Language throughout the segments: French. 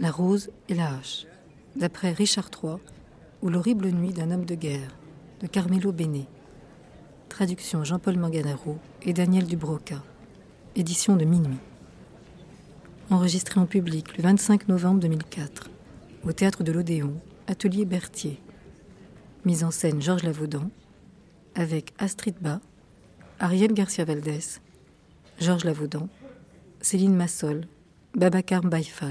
La rose et la hache, d'après Richard III, ou L'horrible nuit d'un homme de guerre, de Carmelo Bene. Traduction Jean-Paul Manganaro et Daniel Dubroca. Édition de Minuit. Enregistré en public le 25 novembre 2004, au Théâtre de l'Odéon, Atelier Berthier. Mise en scène Georges Lavaudan, avec Astrid Bas, Ariel Garcia-Valdés, Georges Lavaudan, Céline Massol, Babacar Baïfal.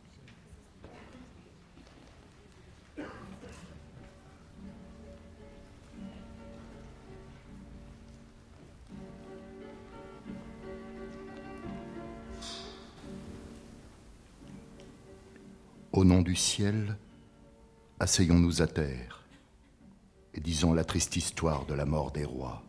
Au nom du ciel, asseyons-nous à terre et disons la triste histoire de la mort des rois.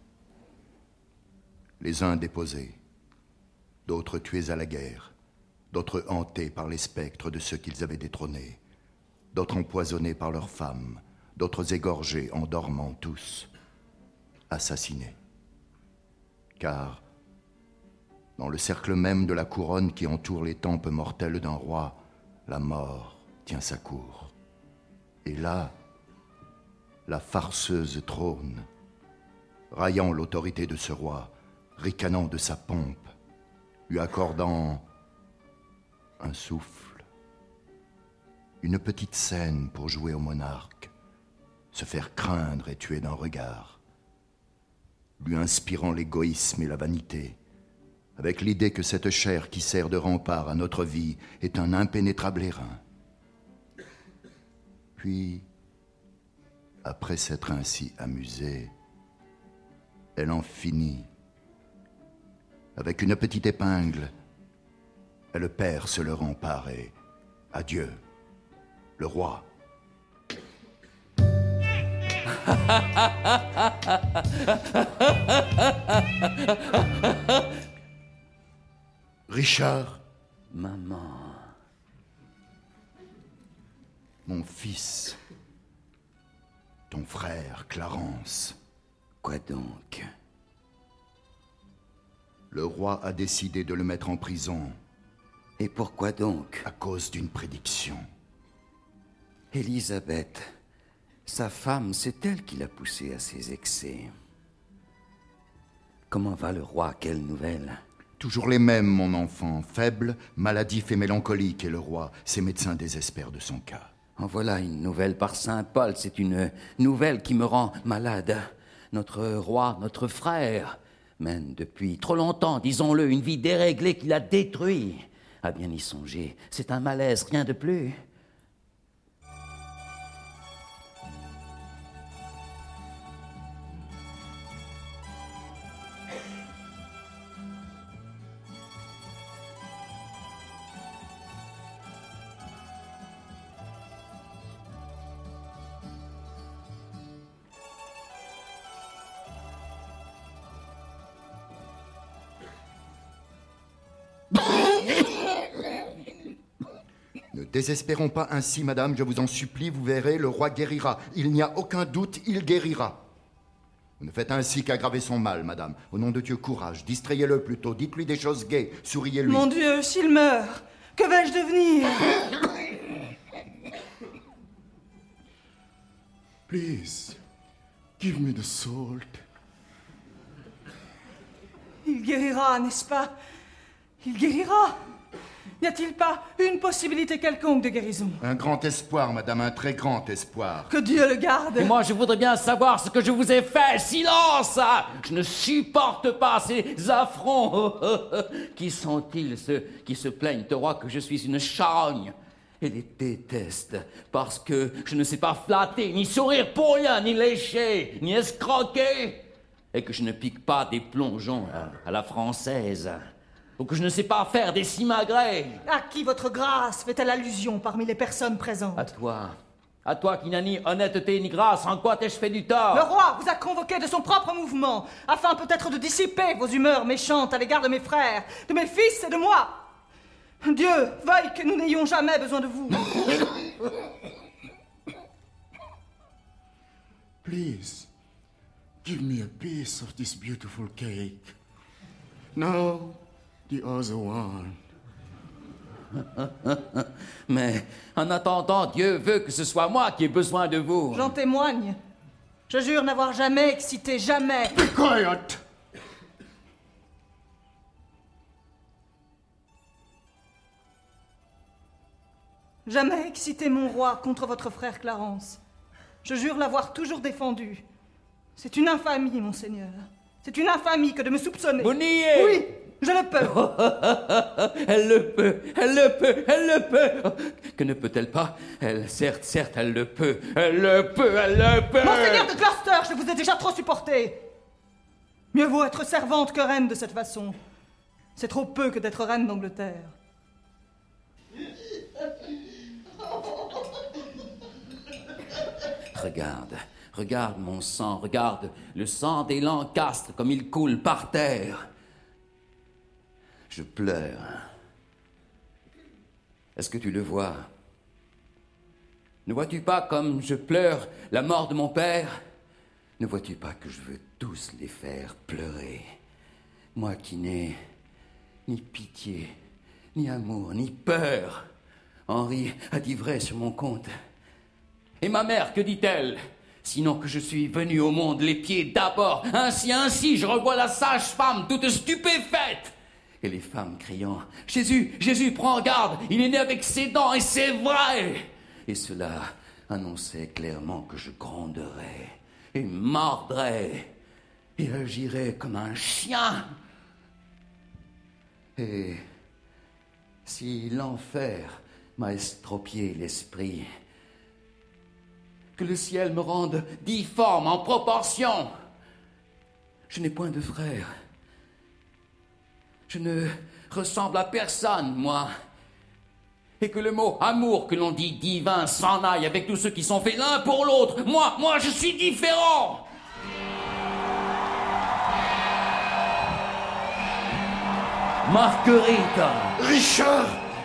Les uns déposés, d'autres tués à la guerre, d'autres hantés par les spectres de ceux qu'ils avaient détrônés, d'autres empoisonnés par leurs femmes, d'autres égorgés en dormant tous, assassinés. Car, dans le cercle même de la couronne qui entoure les tempes mortelles d'un roi, la mort tient sa cour. Et là, la farceuse trône, raillant l'autorité de ce roi, ricanant de sa pompe, lui accordant un souffle, une petite scène pour jouer au monarque, se faire craindre et tuer d'un regard, lui inspirant l'égoïsme et la vanité, avec l'idée que cette chair qui sert de rempart à notre vie est un impénétrable airain. Puis, après s'être ainsi amusée, elle en finit. Avec une petite épingle, elle perce le rempart et adieu, le roi. Richard. Maman. Mon fils. Ton frère, Clarence. Quoi donc? Le roi a décidé de le mettre en prison. Et pourquoi donc? À cause d'une prédiction. Élisabeth, sa femme, c'est elle qui l'a poussé à ses excès. Comment va le roi? Quelle nouvelle? Toujours les mêmes, mon enfant. Faible, maladif et mélancolique est le roi. Ses médecins désespèrent de son cas. En voilà une nouvelle par Saint Paul. C'est une nouvelle qui me rend malade. Notre roi, notre frère, mène depuis trop longtemps, disons-le, une vie déréglée qui l'a détruit. À bien y songer, c'est un malaise, rien de plus. Ne désespérons pas ainsi, madame, je vous en supplie, vous verrez, le roi guérira. Il n'y a aucun doute, il guérira. Vous ne faites ainsi qu'aggraver son mal, madame. Au nom de Dieu, courage, distrayez-le plutôt, dites-lui des choses gaies, souriez-lui. Mon Dieu, s'il meurt, que vais-je devenir? Please, give me the salt. Il guérira, n'est-ce pas? Il guérira. N'y a-t-il pas une possibilité quelconque de guérison? Un grand espoir, madame, un très grand espoir. Que Dieu le garde. Et moi, je voudrais bien savoir ce que je vous ai fait. Silence! Je ne supporte pas ces affronts. Qui sont-ils, ceux qui se plaignent au roi que je suis une charogne et les détestent parce que je ne sais pas flatter, ni sourire pour rien, ni lécher, ni escroquer, et que je ne pique pas des plongeons à la française, ou que je ne sais pas faire des simagrées. À qui votre grâce fait-elle allusion parmi les personnes présentes? À toi qui n'as ni honnêteté ni grâce, en quoi t'ai-je fait du tort? Le roi vous a convoqué de son propre mouvement, afin peut-être de dissiper vos humeurs méchantes à l'égard de mes frères, de mes fils et de moi. Dieu veuille que nous n'ayons jamais besoin de vous. Please, give me a piece of this beautiful cake. No, the other one. Mais en attendant, Dieu veut que ce soit moi qui ai besoin de vous. J'en témoigne. Je jure n'avoir jamais excité, jamais. Be quiet! Jamais excité mon roi contre votre frère Clarence. Je jure l'avoir toujours défendu. C'est une infamie, monseigneur. C'est une infamie que de me soupçonner. Vous niez? Oui, je le peux. Elle le peut, elle le peut, elle le peut. Que ne peut-elle pas? Elle, certes, elle le peut. Elle le peut, elle le peut. Monseigneur de Gloucester, je vous ai déjà trop supporté. Mieux vaut être servante que reine de cette façon. C'est trop peu que d'être reine d'Angleterre. Regarde mon sang, regarde le sang des Lancastres comme il coule par terre. Je pleure. Est-ce que tu le vois? Ne vois-tu pas comme je pleure la mort de mon père? Ne vois-tu pas que je veux tous les faire pleurer? Moi qui n'ai ni pitié, ni amour, ni peur. Henri a dit vrai sur mon compte. Et ma mère, que dit-elle? Sinon que je suis venu au monde les pieds d'abord. Ainsi, je revois la sage-femme toute stupéfaite. Et les femmes criant, « Jésus, Jésus, prends garde, il est né avec ses dents, et c'est vrai !» Et cela annonçait clairement que je gronderais, et mordrais, et agirais comme un chien. Et si l'enfer m'a estropié l'esprit, que le ciel me rende difforme en proportion. Je n'ai point de frère. Je ne ressemble à personne, moi. Et que le mot amour que l'on dit divin s'en aille avec tous ceux qui sont faits l'un pour l'autre. Moi, je suis différent. Marguerite. Richard!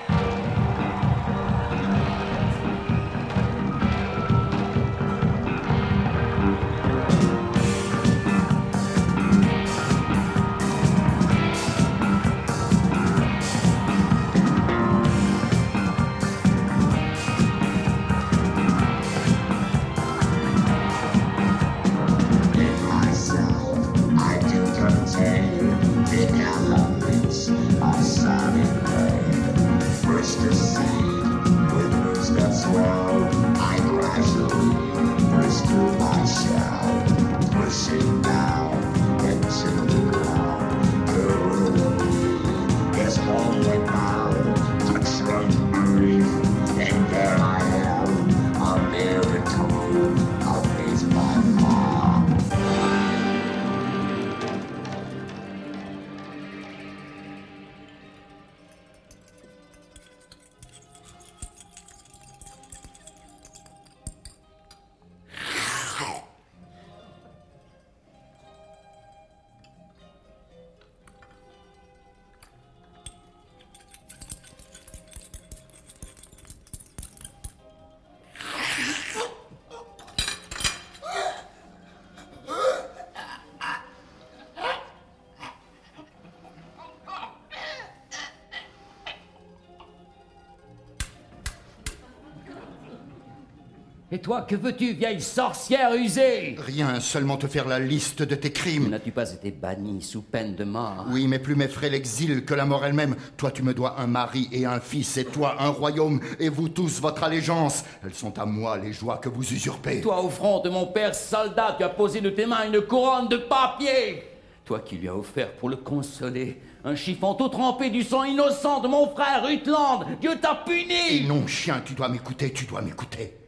Et toi, que veux-tu, vieille sorcière usée? Rien, seulement te faire la liste de tes crimes. N'as-tu pas été banni sous peine de mort? Oui, mais plus m'effraie l'exil que la mort elle-même. Toi, tu me dois un mari et un fils, et toi, un royaume, et vous tous, votre allégeance. Elles sont à moi, les joies que vous usurpez. Toi, au front de mon père soldat, tu as posé de tes mains une couronne de papier. Toi qui lui as offert pour le consoler un chiffon tout trempé du sang innocent de mon frère Rutland. Dieu t'a puni. Et non, chien, tu dois m'écouter, tu dois m'écouter.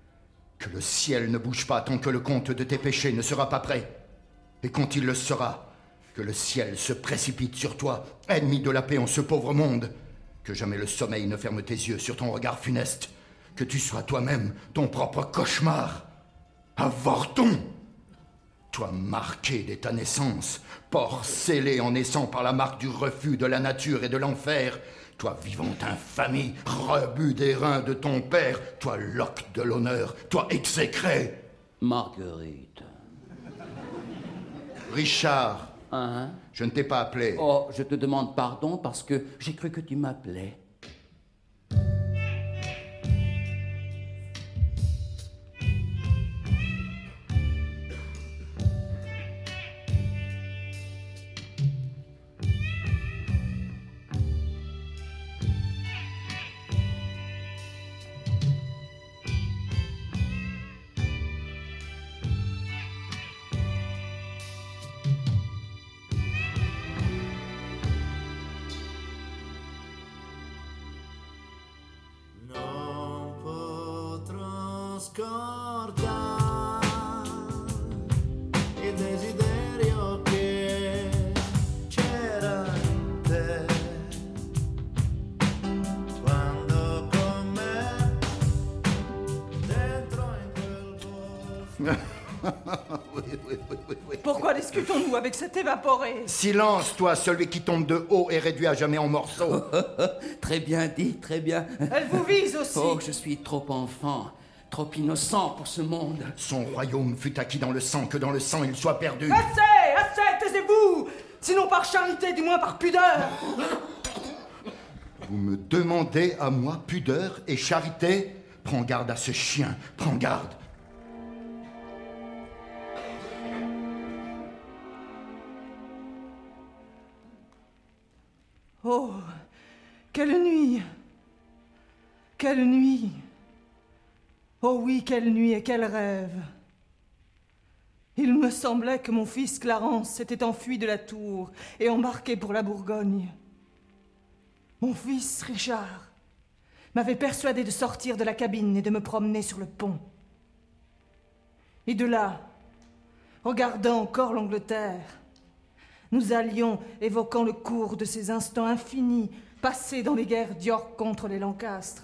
Que le ciel ne bouge pas tant que le compte de tes péchés ne sera pas prêt. Et quand il le sera, que le ciel se précipite sur toi, ennemi de la paix en ce pauvre monde. Que jamais le sommeil ne ferme tes yeux sur ton regard funeste. Que tu sois toi-même ton propre cauchemar. Avorton! Toi marqué dès ta naissance, porc scellé en naissant par la marque du refus de la nature et de l'enfer. Toi vivante infamie, rebut des reins de ton père, toi loque de l'honneur, toi exécré. Marguerite. Richard, Hein? je ne t'ai pas appelé. Oh, je te demande pardon parce que j'ai cru que tu m'appelais. scorda il desiderio che c'era in te quando con me dentro in quel bosco. Oui. Pourquoi discutons-nous avec cet évaporé? Silence, toi, celui qui tombe de haut et réduit à jamais en morceaux. Très bien dit, très bien. Elle vous vise aussi. Oh, je suis trop enfant, trop innocent pour ce monde. Son royaume fut acquis dans le sang, que dans le sang il soit perdu. Assez, taisez-vous. Sinon par charité, du moins par pudeur. Vous me demandez à moi pudeur et charité? Prends garde à ce chien, prends garde. Oh, quelle nuit! Quelle nuit! Oh oui, quelle nuit et quel rêve! Il me semblait que mon fils Clarence s'était enfui de la tour et embarqué pour la Bourgogne. Mon fils Richard m'avait persuadé de sortir de la cabine et de me promener sur le pont. Et de là, regardant encore l'Angleterre, nous allions, évoquant le cours de ces instants infinis passés dans les guerres d'York contre les Lancastres.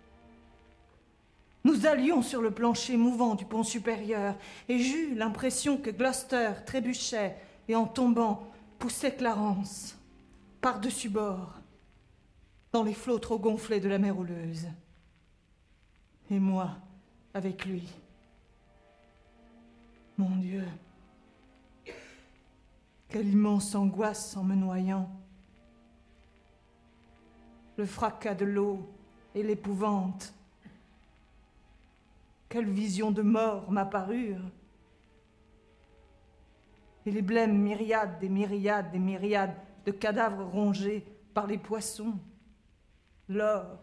Nous allions sur le plancher mouvant du pont supérieur, et j'eus l'impression que Gloucester trébuchait et en tombant poussait Clarence par-dessus bord, dans les flots trop gonflés de la mer houleuse. Et moi, avec lui. Mon Dieu! Quelle immense angoisse en me noyant. Le fracas de l'eau et l'épouvante. Quelle vision de mort m'apparurent. Et les blêmes myriades et myriades et myriades de cadavres rongés par les poissons. L'or.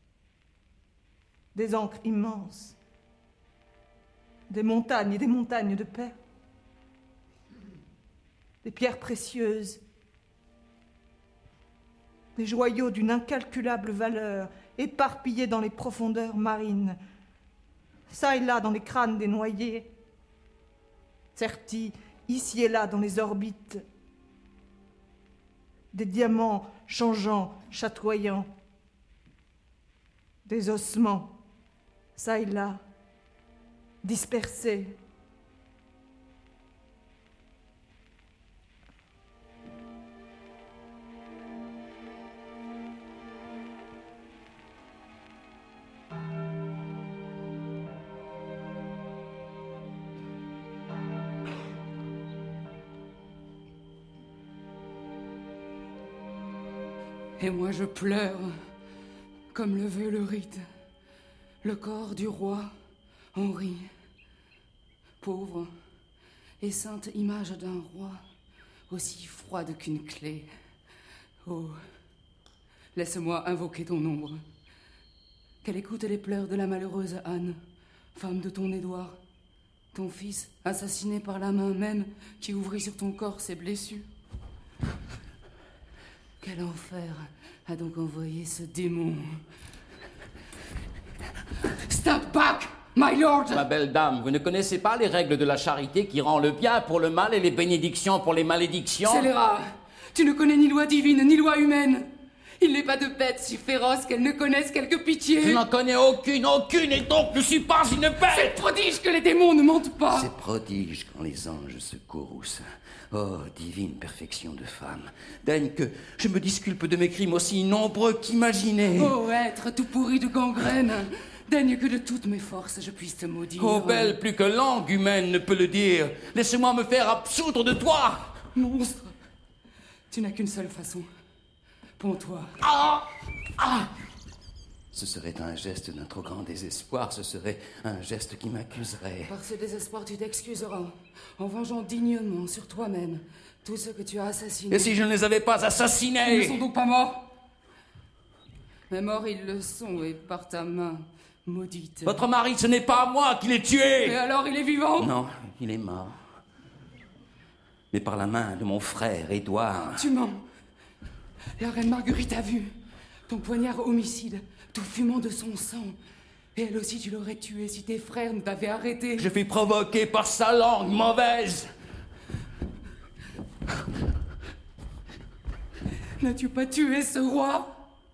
Des ancres immenses. Des montagnes et des montagnes de perles. Des pierres précieuses, des joyaux d'une incalculable valeur, éparpillés dans les profondeurs marines, çà et là dans les crânes des noyés, sertis ici et là dans les orbites, des diamants changeants, chatoyants, des ossements, çà et là, dispersés. Et moi je pleure, comme le veut le rite, le corps du roi Henri, pauvre et sainte image d'un roi, aussi froide qu'une clé. Oh, laisse-moi invoquer ton ombre, qu'elle écoute les pleurs de la malheureuse Anne, femme de ton Édouard, ton fils assassiné par la main même qui ouvrit sur ton corps ses blessures. Quel enfer a donc envoyé ce démon? Step back, my lord! Ma belle dame, vous ne connaissez pas les règles de la charité qui rend le bien pour le mal et les bénédictions pour les malédictions? Scélérat, tu ne connais ni loi divine ni loi humaine. Il n'est pas de bête si féroce qu'elle ne connaisse quelque pitié. Je n'en connais aucune, et donc ne suis pas une bête! C'est prodige que les démons ne mentent pas! C'est prodige quand les anges se courroucent. Oh, divine perfection de femme, daigne que je me disculpe de mes crimes aussi nombreux qu'imaginés. Oh, être tout pourri de gangrène, daigne que de toutes mes forces je puisse te maudire. Oh, belle, plus que langue humaine ne peut le dire. Laisse-moi me faire absoudre de toi. Monstre, tu n'as qu'une seule façon. Ponds-toi. Ah! Ah! Ce serait un geste d'un trop grand désespoir, ce serait un geste qui m'accuserait. Par ce désespoir, tu t'excuseras, en vengeant dignement sur toi-même tous ceux que tu as assassinés. Et si je ne les avais pas assassinés? Ils ne sont donc pas morts? Mais morts, ils le sont, et par ta main maudite. Votre mari, ce n'est pas moi qui l'ai tué! Et alors, il est vivant? Non, il est mort. Mais par la main de mon frère, Édouard. Tu mens. La reine Marguerite a vu ton poignard homicide, tout fumant de son sang, Et elle aussi, tu l'aurais tuée si tes frères ne t'avaient arrêté. Je fus provoqué par sa langue mauvaise. N'as-tu pas tué ce roi?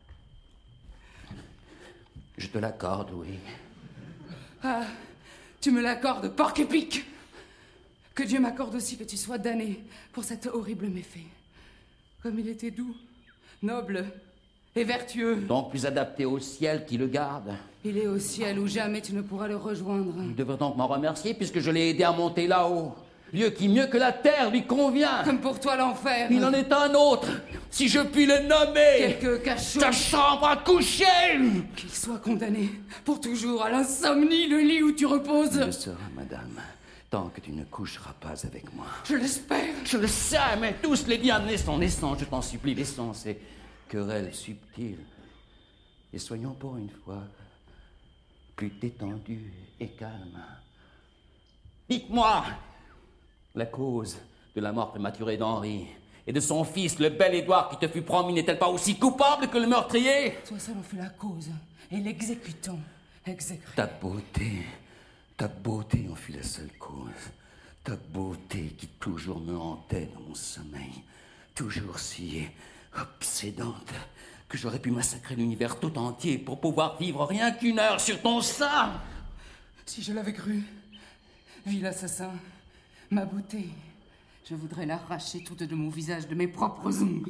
Je te l'accorde, oui. Ah, tu me l'accordes, porc-épic! Que Dieu m'accorde aussi que tu sois damné pour cet horrible méfait. Comme il était doux, noble et vertueux. Donc plus adapté au ciel qui le garde. Il est au ciel où jamais tu ne pourras le rejoindre. Il devrait donc m'en remercier puisque je l'ai aidé à monter là-haut. Lieu qui, mieux que la terre, lui convient. Comme pour toi l'enfer. Il en est un autre, si je puis le nommer. Quelque cachot. Ta chambre à coucher. Qu'il soit condamné pour toujours à l'insomnie, le lit où tu reposes. Il le sera, madame, tant que tu ne coucheras pas avec moi. Je l'espère. Je le sais, mais tous les liens naissants, je t'en supplie, laissons ces querelles subtiles. Et soyons pour une fois plus détendus et calmes. Dites-moi la cause de la mort prématurée d'Henri et de son fils, le bel Édouard qui te fut promis, n'est-elle pas aussi coupable que le meurtrier? Toi seul en fut la cause et l'exécutant exécré. Ta beauté en fut la seule cause. Ta beauté qui toujours me hantait dans mon sommeil, toujours si obsédante que j'aurais pu massacrer l'univers tout entier pour pouvoir vivre rien qu'une heure sur ton sein. Si je l'avais cru, vil assassin, ma beauté, je voudrais l'arracher toute de mon visage, de mes propres ongles.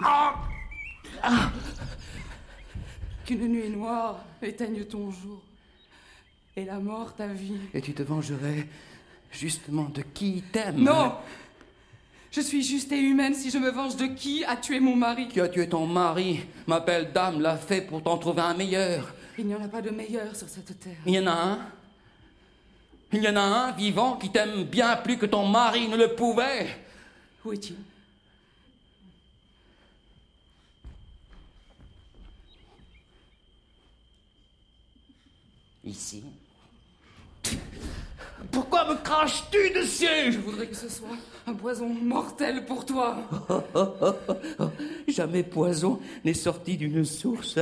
Qu'une nuit noire éteigne ton jour, et la mort ta vie. Et tu te vengerais justement de qui t'aime. Non! Je suis juste et humaine si je me venge de qui a tué mon mari. Qui a tué ton mari? Ma belle dame l'a fait pour t'en trouver un meilleur. Il n'y en a pas de meilleur sur cette terre. Il y en a un. Il y en a un vivant qui t'aime bien plus que ton mari ne le pouvait. Où est-il? Ici. Pourquoi me craches-tu dessus? Je voudrais que ce soit un poison mortel pour toi. Jamais poison n'est sorti d'une source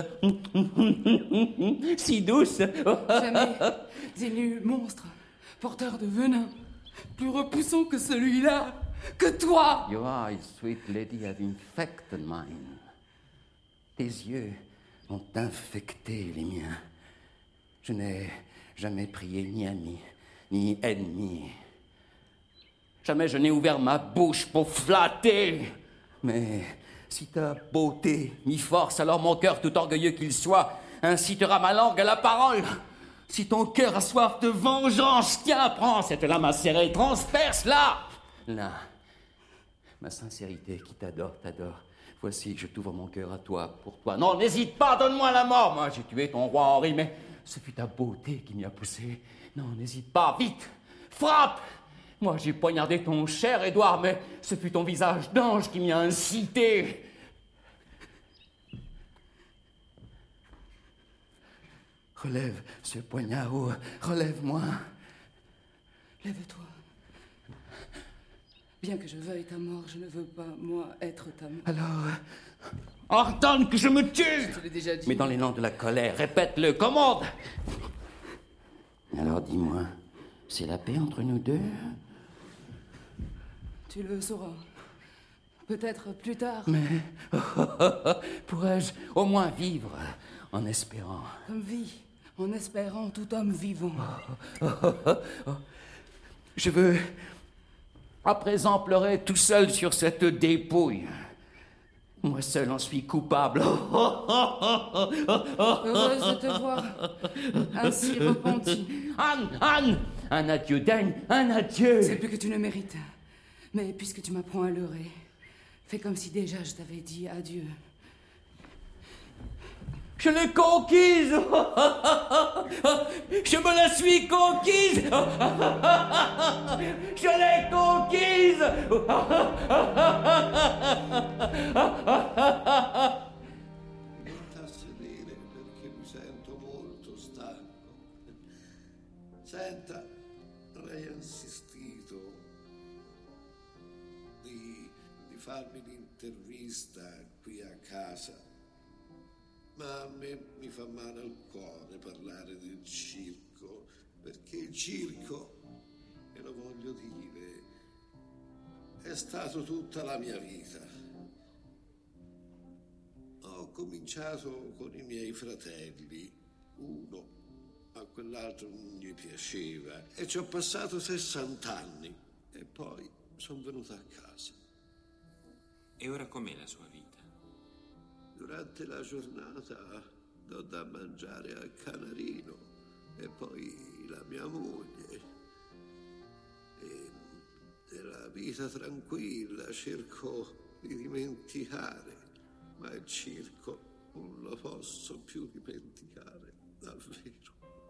si douce. Jamais il n'y eut monstre, porteur de venin, plus repoussant que celui-là, que toi. Your eyes, sweet lady, have infected mine. Tes yeux ont infecté les miens. Je n'ai jamais prié ni ami, ni ennemi. Jamais je n'ai ouvert ma bouche pour flatter. Mais si ta beauté m'y force, alors mon cœur, tout orgueilleux qu'il soit, incitera ma langue à la parole. Si ton cœur a soif de vengeance, tiens, prends cette lame acérée, transperce-la. Là, ma sincérité qui t'adore, t'adore. Voici, je t'ouvre mon cœur à toi, pour toi. Non, n'hésite pas, donne-moi la mort. Moi, j'ai tué ton roi Henri, mais ce fut ta beauté qui m'y a poussé. Non, n'hésite pas, vite, frappe. Moi, j'ai poignardé ton cher Édouard, mais ce fut ton visage d'ange qui m'y a incité. Relève ce poignard, oh, relève-moi. Lève-toi. Bien que je veuille ta mort, je ne veux pas, moi, être ta mort. Alors, ordonne que je me tue. Je te l'ai déjà dit. Mais dans l'élan de la colère, répète-le, commande. Alors dis-moi, c'est la paix entre nous deux? Tu le sauras. Peut-être plus tard. Mais pourrais-je au moins vivre en espérant? Comme vie, en espérant tout homme vivant. Je veux à présent pleurer tout seul sur cette dépouille. Moi seul en suis coupable. Heureuse de te voir ainsi repenti. Anne, un adieu, daigne, un adieu. C'est plus que tu ne mérites. Mais puisque tu m'apprends à leurrer, fais comme si déjà je t'avais dit adieu. Je l'ai conquise. Je me la suis conquise. Je l'ai conquise. Non a sedere perché mi sento molto stanco. Senta, lei ha insistito di farmi l'intervista qui a casa. Ma a me mi fa male al cuore parlare del circo, perché il circo, e lo voglio dire, è stato tutta la mia vita. Ho cominciato con i miei fratelli, uno a quell'altro non gli piaceva, e ci ho passato 60 anni, e poi sono venuta a casa. E ora com'è la sua vita? Durante la giornata do da mangiare al canarino e poi la mia moglie. E della vita tranquilla cerco di dimenticare, ma il circo non lo posso più dimenticare, davvero.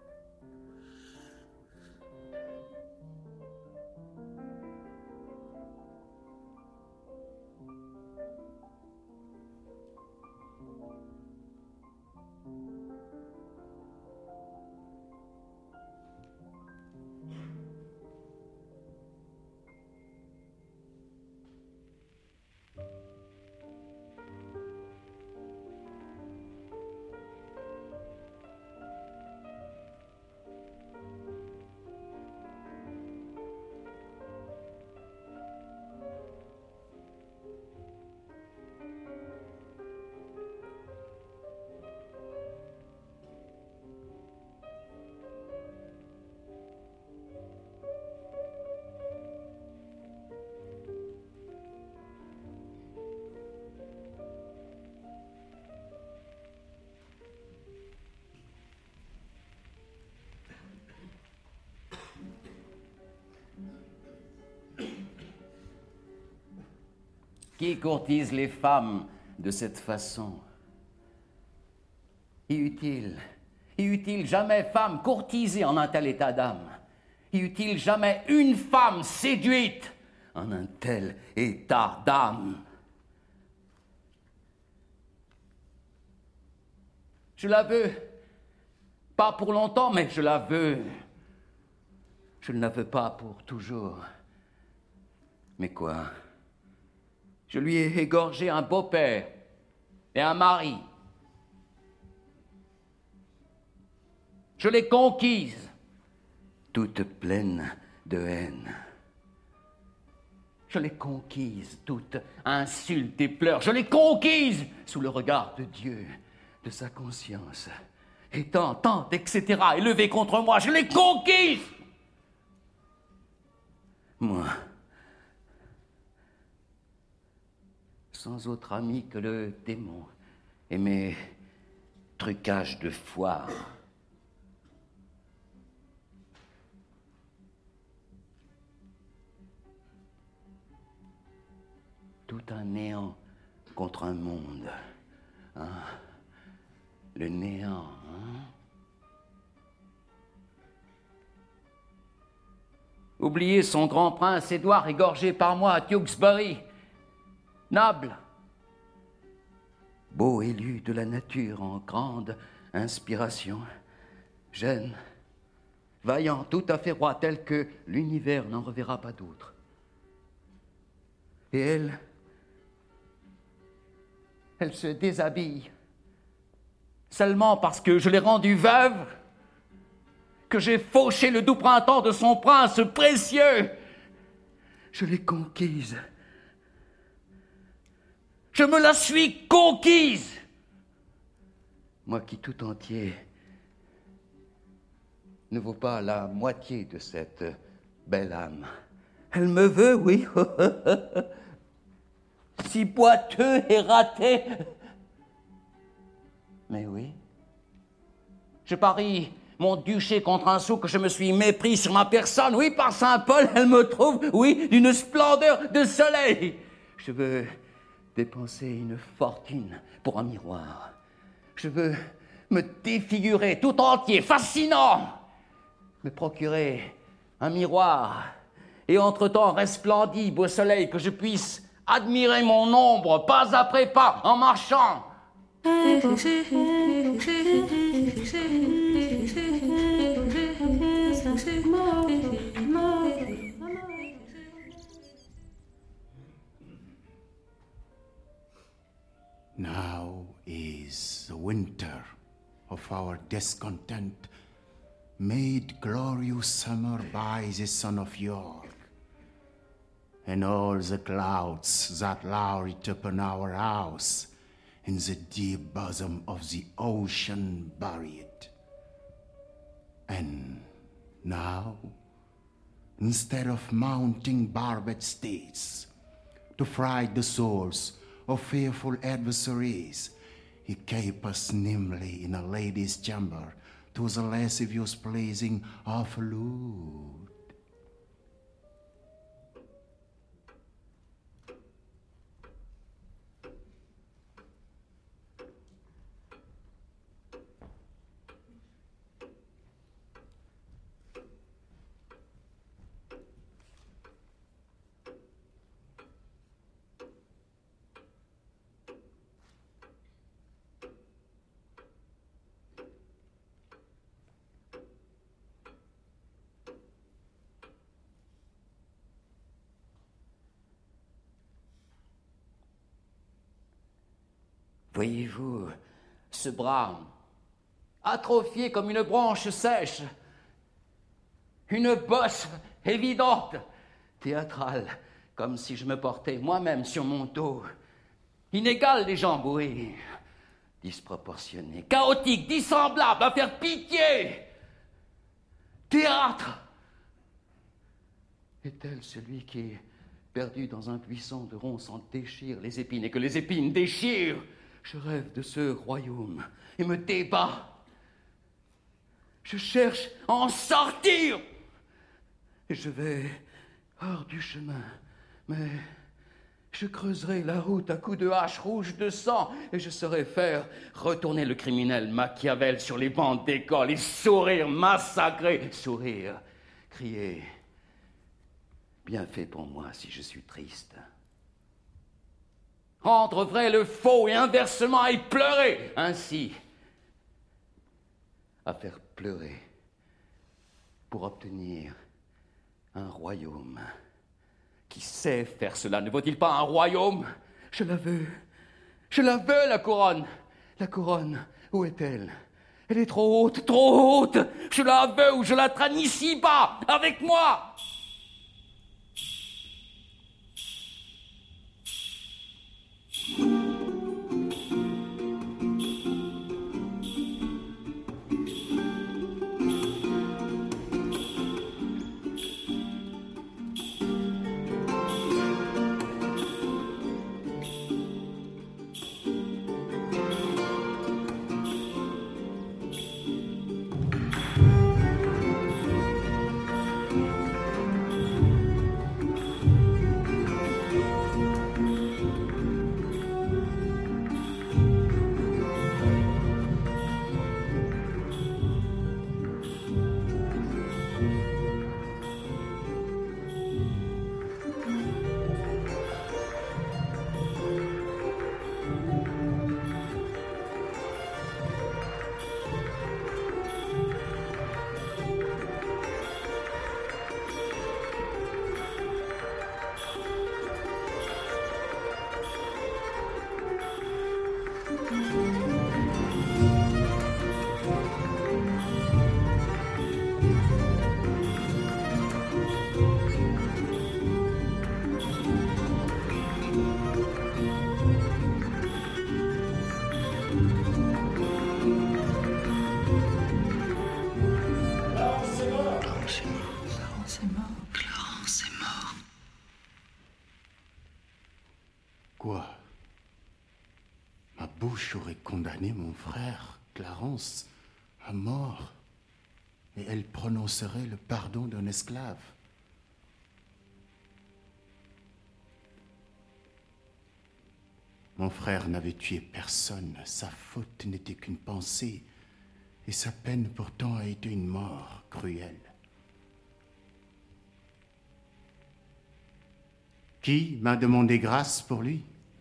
Qui courtise les femmes de cette façon? Y eut-il jamais femme courtisée en un tel état d'âme? Y eut-il jamais une femme séduite en un tel état d'âme? Je la veux, pas pour longtemps, mais je la veux. Je ne la veux pas pour toujours. Mais quoi? Je lui ai égorgé un beau-père et un mari. Je l'ai conquise, toute pleine de haine. Je l'ai conquise, toute insulte et pleurs. Je l'ai conquise sous le regard de Dieu, de sa conscience. Et tant, etc., élevée contre moi, je l'ai conquise. Moi, sans autre ami que le démon et mes trucages de foire. Tout un néant contre un monde. Hein? Le néant, hein? Oubliez son grand prince Édouard égorgé par moi à Tewkesbury. Noble, beau élu de la nature en grande inspiration, jeune, vaillant, tout à fait roi, tel que l'univers n'en reverra pas d'autre. Et elle se déshabille, seulement parce que je l'ai rendue veuve, que j'ai fauché le doux printemps de son prince précieux. Je l'ai conquise. Je me la suis conquise. Moi qui tout entier ne vaut pas la moitié de cette belle âme. Elle me veut, oui. Si boiteux et raté. Mais oui. Je parie mon duché contre un sou que je me suis mépris sur ma personne. Oui, par Saint-Paul, elle me trouve, oui, d'une splendeur de soleil. Je veux dépenser une fortune pour un miroir. Je veux me défigurer tout entier, fascinant. Me procurer un miroir et entre-temps resplendir au soleil, que je puisse admirer mon ombre pas après pas en marchant. Now is days, the winter of our discontent, made glorious summer by the son of York, and all the clouds that lowered upon our house in the deep bosom of the ocean buried. And now, instead of mounting barbed steeds to fright the souls of fearful adversaries, he kept us nimbly in a lady's chamber to the lascivious pleasing of a lute. Voyez-vous, ce bras, atrophié comme une branche sèche, une bosse évidente, théâtrale, comme si je me portais moi-même sur mon dos, inégal des jambes, oui, disproportionné, chaotique, dissemblable, à faire pitié. Théâtre! Est-elle celui qui est perdu dans un buisson de ronces en déchire les épines et que les épines déchirent? Je rêve de ce royaume et me débat. Je cherche à en sortir. Et je vais hors du chemin, mais je creuserai la route à coups de hache rouge de sang et je saurai faire retourner le criminel Machiavel sur les bancs d'école et sourire, massacrer, sourire, crier. Bien fait pour moi si je suis triste. Rendre vrai le faux et inversement et pleurer ainsi. À faire pleurer pour obtenir un royaume. Qui sait faire cela? Ne vaut-il pas un royaume? Je la veux. Je la veux, la couronne. La couronne, où est-elle? Elle est trop haute, trop haute. Je la veux ou je la traîne ici bas, avec moi. Quoi? Ma bouche aurait condamné mon frère, Clarence, à mort, et elle prononcerait le pardon d'un esclave. Mon frère n'avait tué personne, sa faute n'était qu'une pensée, et sa peine pourtant a été une mort cruelle. Qui m'a demandé grâce pour lui?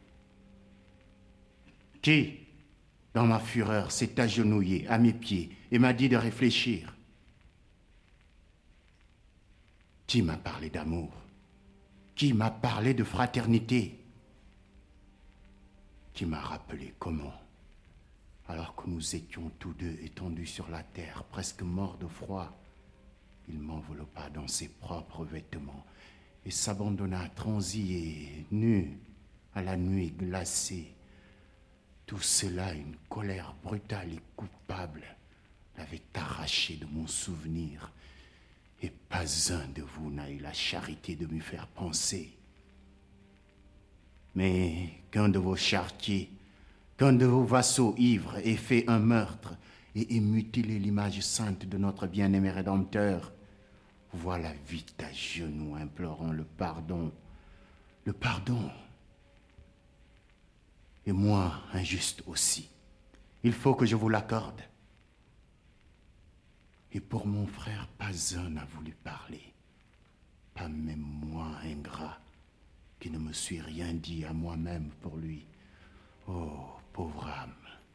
Qui, dans ma fureur, s'est agenouillé à mes pieds et m'a dit de réfléchir? Qui m'a parlé d'amour? Qui m'a parlé de fraternité? Qui m'a rappelé comment, Alors que nous étions tous deux étendus sur la terre, presque morts de froid, il m'enveloppa dans ses propres vêtements et s'abandonna transi et nu à la nuit glacée. Tout cela, une colère brutale et coupable, l'avait arraché de mon souvenir. Et pas un de vous n'a eu la charité de m'y faire penser. Mais qu'un de vos charretiers, qu'un de vos vassaux ivres ait fait un meurtre et ait mutilé l'image sainte de notre bien-aimé Rédempteur, voilà vite à genoux implorant le pardon. Le pardon. Et moi, injuste aussi. Il faut que je vous l'accorde. Et pour mon frère, pas un n'a voulu parler. Pas même moi, ingrat, qui ne me suis rien dit à moi-même pour lui. Oh, pauvre âme.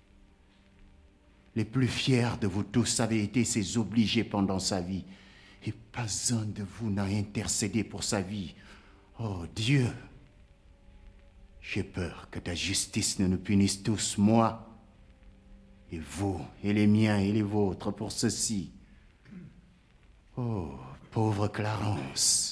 Les plus fiers de vous tous avaient été ses obligés pendant sa vie. Et pas un de vous n'a intercédé pour sa vie. Oh, Dieu! J'ai peur que ta justice ne nous punisse tous, moi, et vous, et les miens, et les vôtres, pour ceci. Oh, pauvre Clarence!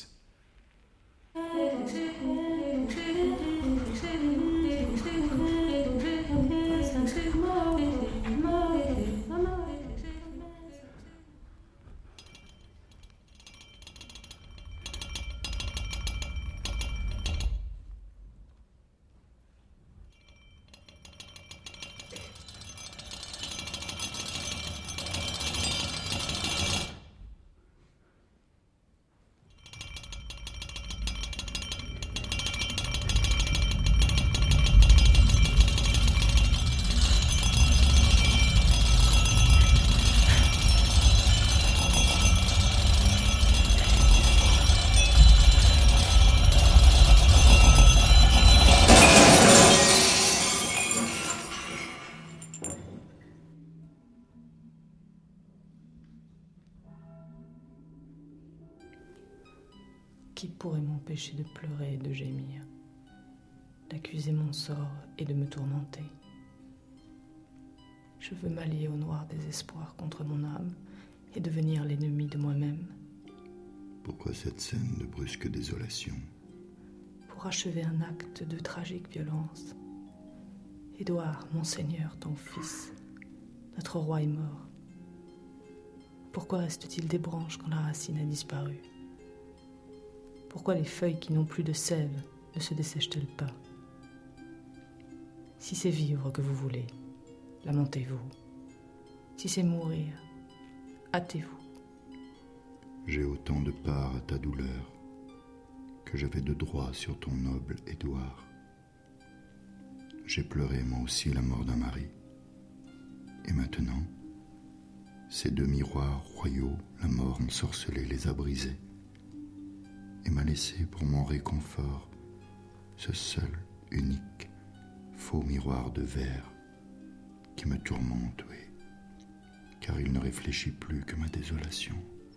Qui pourrait m'empêcher de pleurer et de gémir, d'accuser mon sort et de me tourmenter? Je veux m'allier au noir désespoir contre mon âme et devenir l'ennemi de moi-même. Pourquoi cette scène de brusque désolation? Pour achever un acte de tragique violence. Édouard, mon Seigneur, ton fils, notre roi est mort. Pourquoi reste-t-il des branches quand la racine a disparu? Pourquoi les feuilles qui n'ont plus de sève ne se dessèchent-elles pas? Si c'est vivre que vous voulez, lamentez-vous. Si c'est mourir, hâtez-vous. J'ai autant de part à ta douleur que j'avais de droit sur ton noble Édouard. J'ai pleuré moi aussi la mort d'un mari. Et maintenant, ces deux miroirs royaux, la mort ensorcelée les a brisés et m'a laissé pour mon réconfort ce seul, unique, faux miroir de verre qui me tourmente, oui, car il ne réfléchit plus que ma désolation.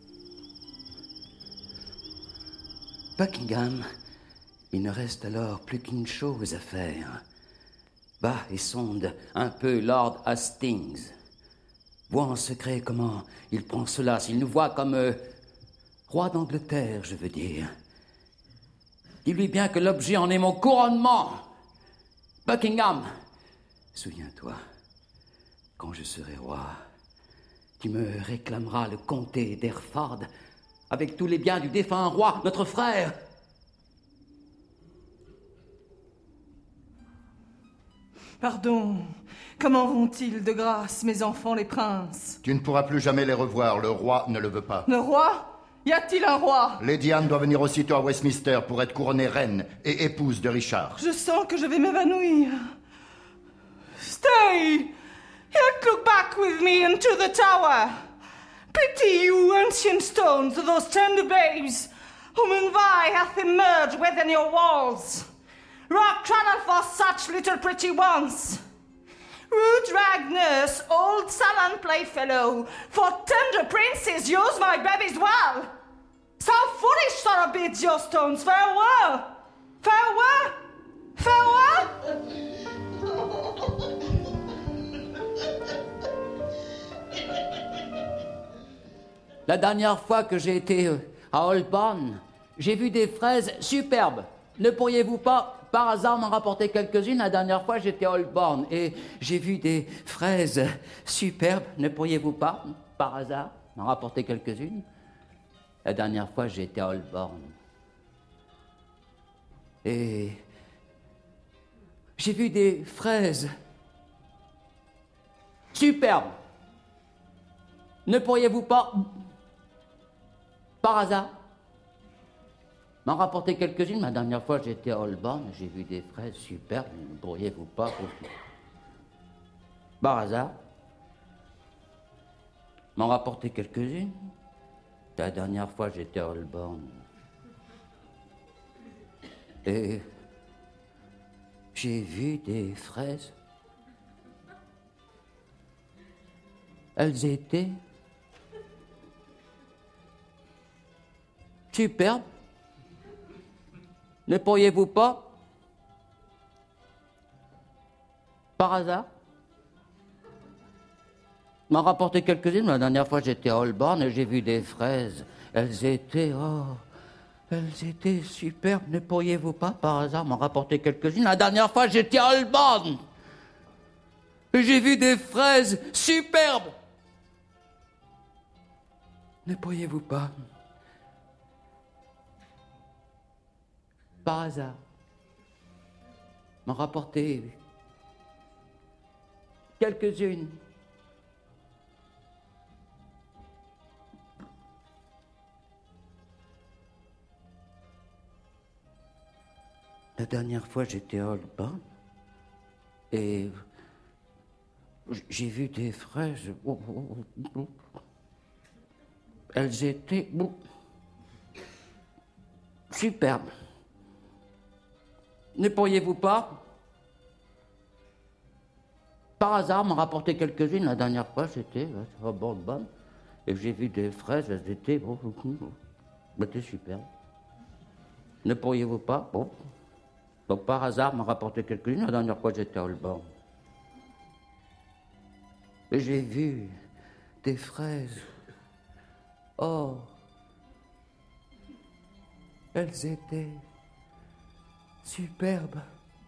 Buckingham, il ne reste alors plus qu'une chose à faire. Va et sonde un peu Lord Hastings. Vois en secret comment il prend cela, s'il nous voit comme roi d'Angleterre, je veux dire. Dis-lui bien que l'objet en est mon couronnement. Buckingham, souviens-toi, quand je serai roi, tu me réclameras le comté d'Hereford avec tous les biens du défunt roi, notre frère. Pardon, comment vont-ils de grâce, mes enfants les princes? Tu ne pourras plus jamais les revoir, le roi ne le veut pas. Le roi? Y a-t-il un roi? Lady Anne doit venir aussitôt à Westminster pour être couronnée reine et épouse de Richard. Je sens que je vais m'évanouir. Stay! Yet look back with me into the tower. Pity you ancient stones, those tender babes, whom envy hath emerged within your walls. Rock trodden for such little pretty ones. Rude rag nurse, old sullen playfellow, for tender princes use my babies well. So foolish sorrow bids your stones farewell. Farewell! Farewell! La dernière fois que j'ai été à Holborn, j'ai vu des fraises superbes. Ne pourriez-vous pas, par hasard, m'en rapporter quelques-unes? La dernière fois, j'étais à Holborn et j'ai vu des fraises superbes. Ne pourriez-vous pas, par hasard, m'en rapporter quelques-unes? La dernière fois, j'étais à Holborn. Et j'ai vu des fraises superbes. Ne pourriez-vous pas, par hasard, m'en rapporter quelques-unes? La dernière fois, j'étais à Holborn, j'ai vu des fraises superbes. Ne pourriez-vous pas, par hasard, m'en rapporter quelques-unes? La dernière fois, j'étais à Holborn. Et j'ai vu des fraises. Elles étaient superbes. Ne pourriez-vous pas, par hasard, m'en rapporter quelques-unes? La dernière fois, j'étais à Holborn et j'ai vu des fraises. Elles étaient superbes. Ne pourriez-vous pas, par hasard, m'en rapporter quelques-unes? La dernière fois, j'étais à Holborn et j'ai vu des fraises superbes. Ne pourriez-vous pas, par hasard, m'en rapporter quelques-unes? La dernière fois, j'étais à Holborn et j'ai vu des fraises. Elles étaient superbes. Ne pourriez-vous pas, par hasard, m'en rapporter quelques-unes? La dernière fois, j'étais à Holborn et j'ai vu des fraises. Elles étaient superbes. Ne pourriez-vous pas, donc par hasard, m'en rapporter quelques-unes? La dernière fois, j'étais à Holborn et j'ai vu des fraises. Oh, elles étaient superbes.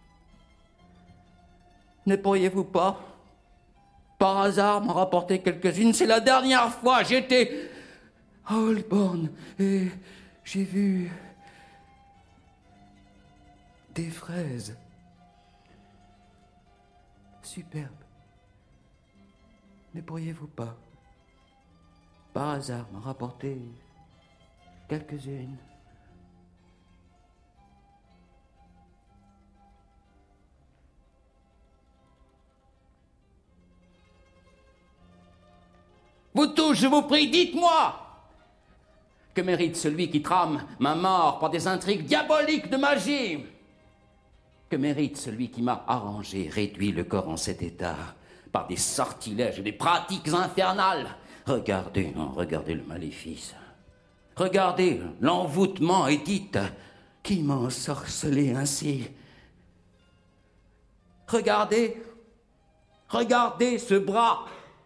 Ne pourriez-vous pas, par hasard, m'en rapporter quelques-unes? C'est la dernière fois, j'étais à Holborn et j'ai vu des fraises superbes. Ne pourriez-vous pas, par hasard, m'en rapporter quelques-unes? Vous tous, je vous prie, dites-moi! Que mérite celui qui trame ma mort par des intrigues diaboliques de magie? Que mérite celui qui m'a arrangé, réduit le corps en cet état par des sortilèges et des pratiques infernales? Regardez, regardez le maléfice. Regardez l'envoûtement, et dites qui m'a ensorcelé ainsi. Regardez ce bras.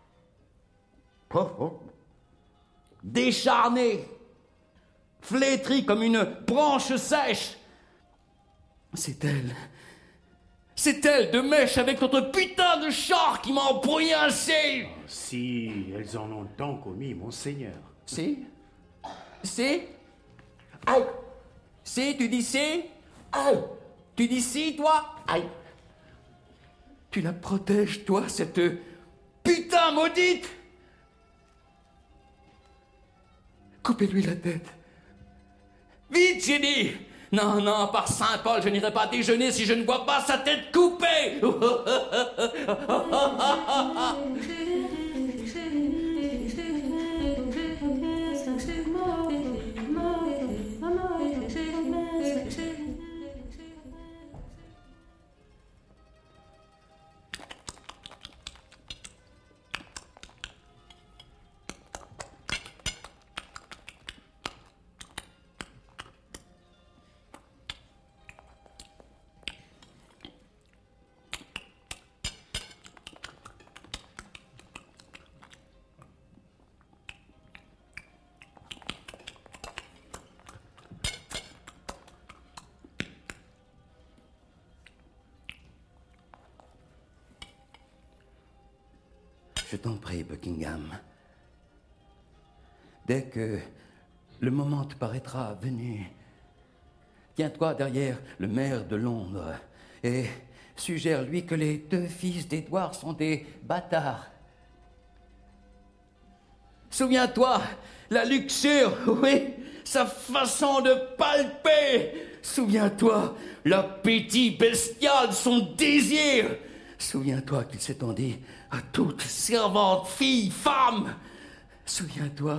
Décharné, flétri comme une branche sèche. C'est elle de mèche avec notre putain de char qui m'a embrouillé ainsi. Si, elles en ont tant commis, monseigneur. Si? Aïe! Si, tu dis si? Aïe! Tu dis si, toi? Aïe! Tu la protèges, toi, cette putain maudite? Coupez-lui la tête. Vite, j'ai dit! Non, par Saint-Paul, je n'irai pas déjeuner si je ne vois pas sa tête coupée! Je t'en prie, Buckingham. Dès que le moment te paraîtra venu, tiens-toi derrière le maire de Londres et suggère-lui que les 2 fils d'Édouard sont des bâtards. Souviens-toi, la luxure, oui, sa façon de palper. Souviens-toi, l'appétit bestial, son désir. Souviens-toi qu'il s'étendit à toute servante, fille, femme. Souviens-toi.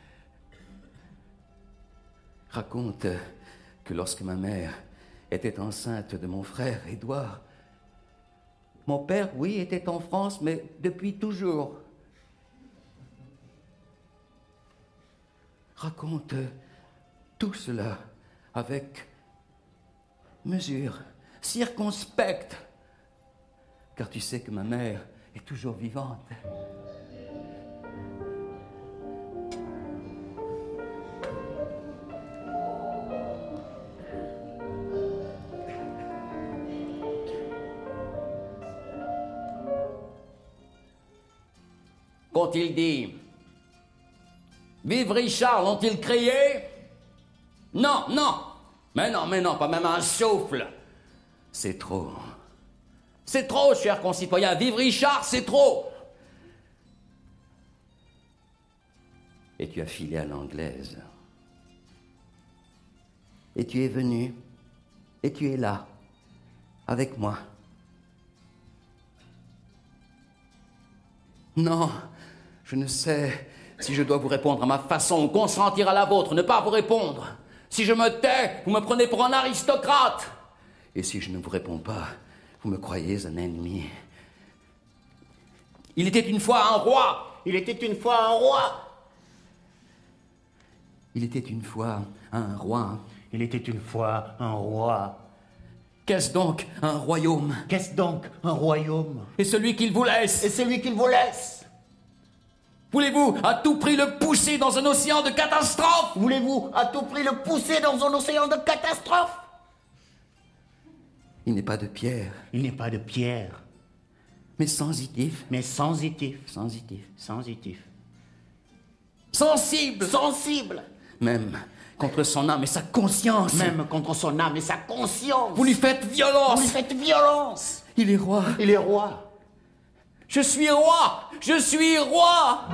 Raconte que lorsque ma mère était enceinte de mon frère Édouard, mon père, oui, était en France, mais depuis toujours. Raconte tout cela avec mesure, circonspecte, car tu sais que ma mère est toujours vivante. Qu'ont-ils dit? Vive Richard, l'ont-ils crié? Non, non. Mais non, pas même un souffle. C'est trop. C'est trop, chers concitoyens. Vive Richard, c'est trop. Et tu as filé à l'anglaise. Et tu es venu. Et tu es là, avec moi. Non, je ne sais si je dois vous répondre à ma façon ou consentir à la vôtre, ne pas vous répondre. Si je me tais, vous me prenez pour un aristocrate. Et si je ne vous réponds pas, vous me croyez un ennemi. Il était une fois un roi. Il était une fois un roi. Il était une fois un roi. Il était une fois un roi. Qu'est-ce donc un royaume? Qu'est-ce donc un royaume? Et celui qu'il vous laisse? Et celui qu'il vous laisse? Voulez-vous à tout prix le pousser dans un océan de catastrophes? Voulez-vous à tout prix le pousser dans un océan de catastrophes? Il n'est pas de pierre. Il n'est pas de pierre. Mais sensitif. Mais sensitif. Sensitif. Sensitif. Sensible. Sensible. Même contre son âme et sa conscience. Même contre son âme et sa conscience. Vous lui faites violence. Vous lui faites violence. Il est roi. Il est roi. Je suis roi. Je suis roi.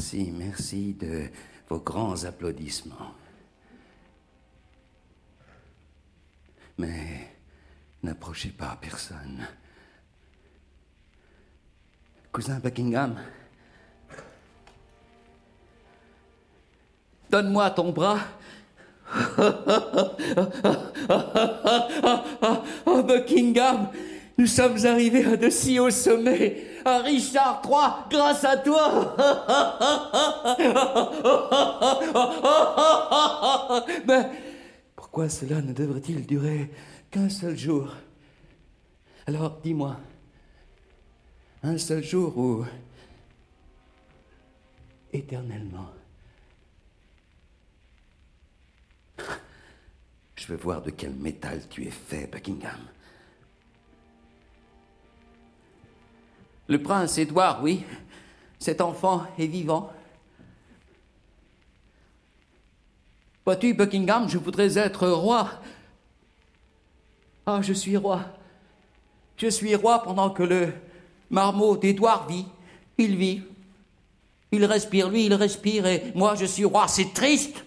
Merci, merci de vos grands applaudissements. Mais n'approchez pas personne. Cousin Buckingham, donne-moi ton bras. Oh, Buckingham, nous sommes arrivés à de si hauts sommets. À Richard III, grâce à toi. Mais pourquoi cela ne devrait-il durer qu'un seul jour? Alors, dis-moi, un seul jour ou éternellement? Je veux voir de quel métal tu es fait, Buckingham. Le prince Édouard, oui, cet enfant est vivant. Vois-tu, Buckingham, je voudrais être roi. Ah, je suis roi. Je suis roi pendant que le marmot d'Édouard vit. Il vit. Il respire, lui, il respire, et moi, je suis roi. C'est triste.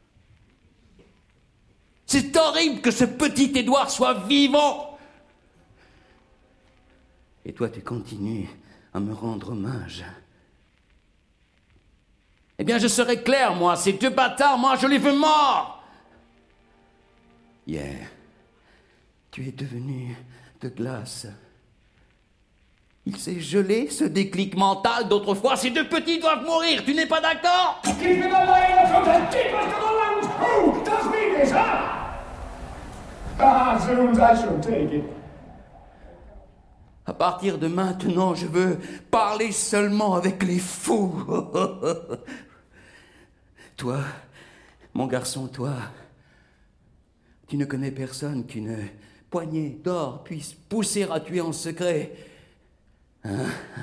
C'est horrible que ce petit Édouard soit vivant. Et toi, tu continues à me rendre hommage. Eh bien, je serai clair, moi. Ces deux bâtards, moi, je les veux morts. Hier, tu es devenu de glace. Il s'est gelé, ce déclic mental d'autrefois. Ces deux petits doivent mourir. Tu n'es pas d'accord? À partir de maintenant, je veux parler seulement avec les fous. Toi, mon garçon, toi, tu ne connais personne qu'une poignée d'or puisse pousser à tuer en secret. Hein?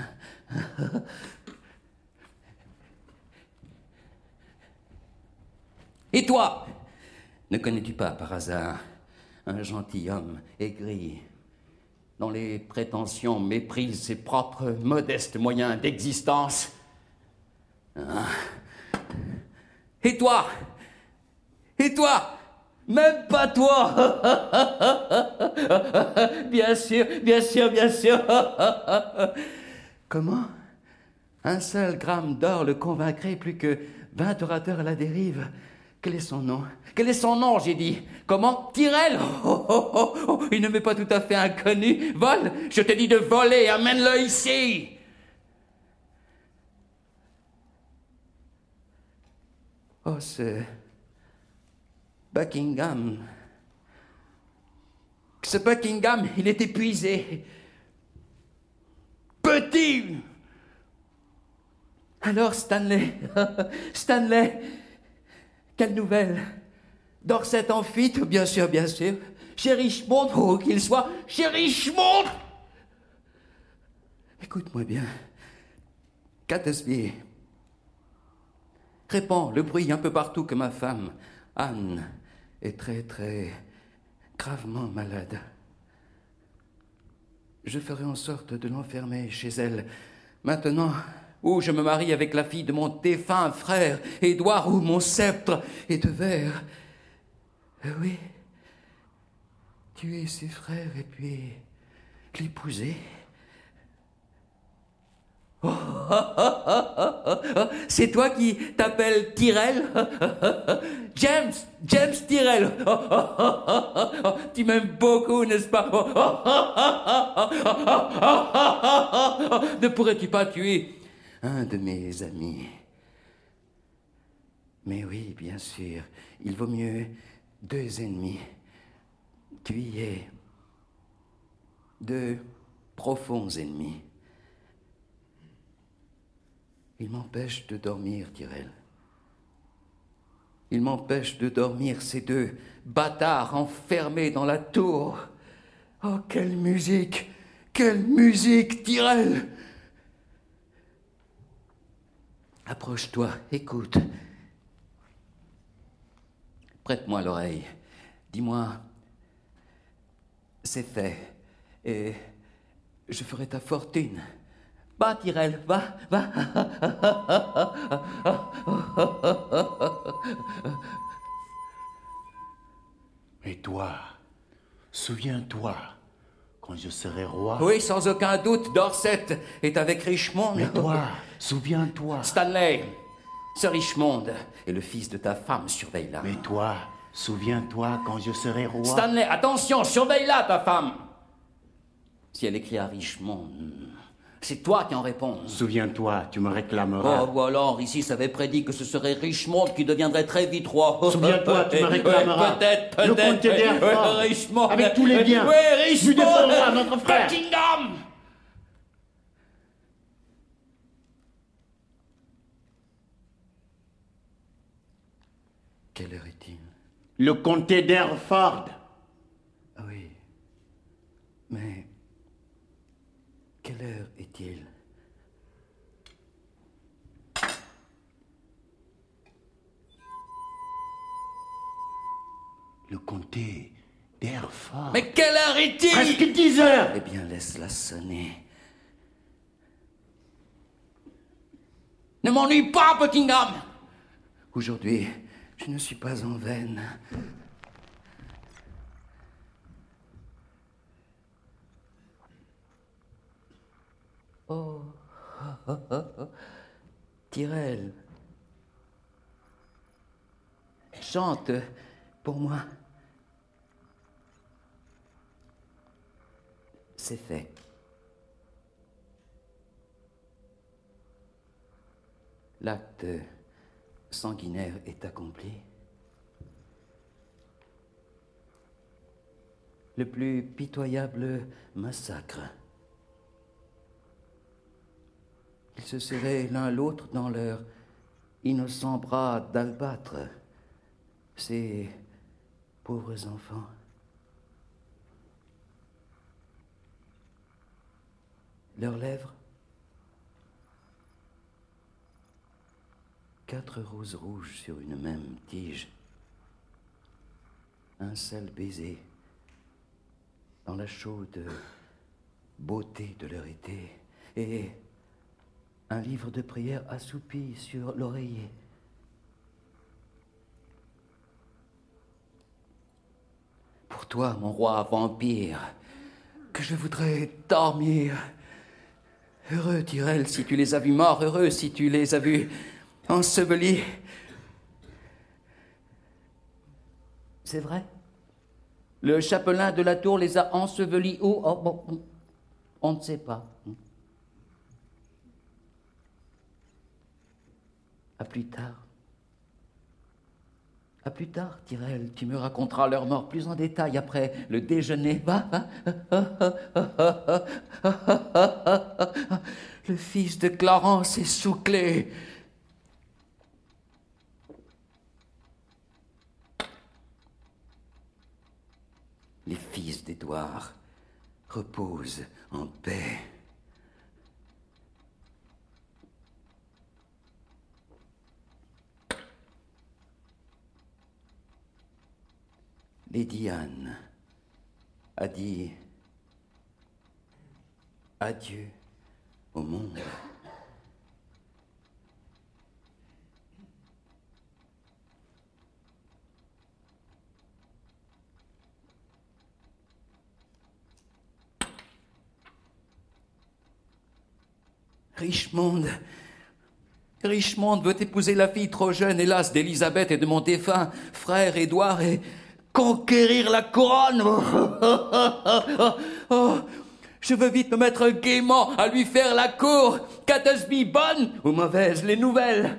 Et toi, ne connais-tu pas par hasard un gentilhomme aigri dont les prétentions méprisent ses propres modestes moyens d'existence? Hein? Et toi? Et toi? Même pas toi. Bien sûr, bien sûr, bien sûr. Comment un seul gramme d'or le convaincrait plus que 20 orateurs à la dérive? Quel est son nom? Quel est son nom, j'ai dit? Comment? Tyrrel? Il ne m'est pas tout à fait inconnu. Vole? Je te dis de voler, amène-le ici. Oh, ce Buckingham. Ce Buckingham, il est épuisé. Petit. Alors, Stanley. Stanley. Quelle nouvelle? Dorset en fuite? Bien sûr, bien sûr. Chez Richmond, où qu'il soit. Chez Richmond! Écoute-moi bien. Catesby répand le bruit un peu partout que ma femme, Anne, est très, très gravement malade. Je ferai en sorte de l'enfermer chez elle. Maintenant, où je me marie avec la fille de mon défunt frère, Édouard, où mon sceptre est de verre. Oui, tuer ses frères et puis l'épouser. C'est toi qui t'appelles Tyrrel? James Tyrrel. Tu m'aimes beaucoup, n'est-ce pas? Ne pourrais-tu pas tuer un de mes amis? Mais oui, bien sûr, il vaut mieux 2 ennemis. Tu y es 2 profonds ennemis. Il m'empêche de dormir, Tyrrel. Il m'empêche de dormir, ces 2 bâtards enfermés dans la tour. Oh, quelle musique! Quelle musique, Tyrrel! Approche-toi, écoute. Prête-moi l'oreille. Dis-moi, c'est fait, et je ferai ta fortune. Va, Tyrell, va, va. Et toi, souviens-toi, quand je serai roi... Oui, sans aucun doute, Dorset est avec Richmond. Mais toi, souviens-toi... Stanley, ce Richmond est le fils de ta femme, surveille-la. Mais toi, souviens-toi, quand je serai roi... Stanley, attention, surveille-la, ta femme. Si elle écrit à Richmond, c'est toi qui en réponds. Souviens-toi, tu me réclameras. Oh, voilà, Isis avait prédit que ce serait Richmond qui deviendrait très vite roi. Souviens-toi, tu me réclameras. Peut-être. Le comté d'Hereford, Richmond. avec tous les biens. Oui, Richmond. Tu défendras notre frère. Buckingham. Quelle heure est-il? Le comté d'Hereford. Oui. Mais... quelle heure est-il? Le comté d'Hereford. Mais quelle heure est-il? Presque 10 heures. Eh bien, laisse-la sonner. Ne m'ennuie pas, Buckingham! Aujourd'hui, je ne suis pas en veine. Oh, Tyrell, chante pour moi. C'est fait. L'acte sanguinaire est accompli. Le plus pitoyable massacre. Ils se serraient l'un l'autre dans leurs innocents bras d'albâtre, ces pauvres enfants. Leurs lèvres, 4 roses rouges sur une même tige. Un seul baiser dans la chaude beauté de leur été. Et un livre de prière assoupi sur l'oreiller. Pour toi, mon roi vampire, que je voudrais dormir. Heureux, Tyrell, si tu les as vus morts, heureux si tu les as vus ensevelis. C'est vrai? Le chapelain de la tour les a ensevelis où? Oh, bon, on ne sait pas. À plus tard. À plus tard, Tyrell, tu me raconteras leur mort plus en détail après le déjeuner. Le fils de Clarence est sous clé. Les fils d'Édouard reposent en paix. Lady Anne a dit adieu au monde. Richmond veut épouser la fille trop jeune, hélas, d'Élisabeth et de mon défunt frère Édouard et conquérir la couronne. Oh, je veux vite me mettre gaiement à lui faire la cour. Catesby, bonne ou mauvaise, les nouvelles?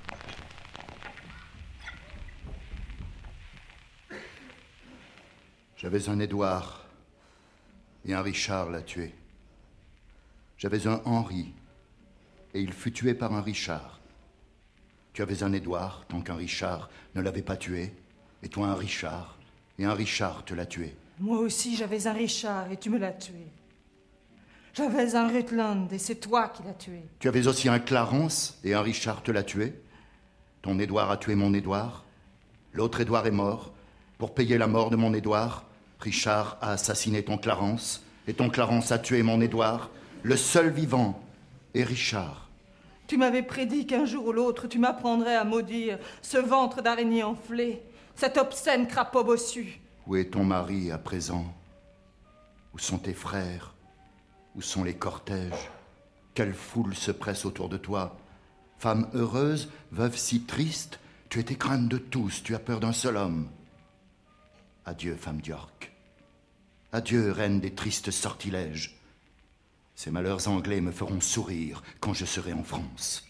J'avais un Édouard et un Richard l'a tué. J'avais un Henri et il fut tué par un Richard. Tu avais un Édouard tant qu'un Richard ne l'avait pas tué, et toi un Richard, et un Richard te l'a tué. Moi aussi j'avais un Richard et tu me l'as tué. J'avais un Rutland et c'est toi qui l'as tué. Tu avais aussi un Clarence et un Richard te l'a tué. Ton Édouard a tué mon Édouard. L'autre Édouard est mort. Pour payer la mort de mon Édouard, Richard a assassiné ton Clarence et ton Clarence a tué mon Édouard, le seul vivant Et Richard? Tu m'avais prédit qu'un jour ou l'autre, tu m'apprendrais à maudire ce ventre d'araignée enflé, cet obscène crapaud bossu. Où est ton mari à présent? Où sont tes frères? Où sont les cortèges? Quelle foule se presse autour de toi? Femme heureuse, veuve si triste, tu étais crainte de tous, tu as peur d'un seul homme. Adieu, femme d'York. Adieu, reine des tristes sortilèges. Ces malheurs anglais me feront sourire quand je serai en France.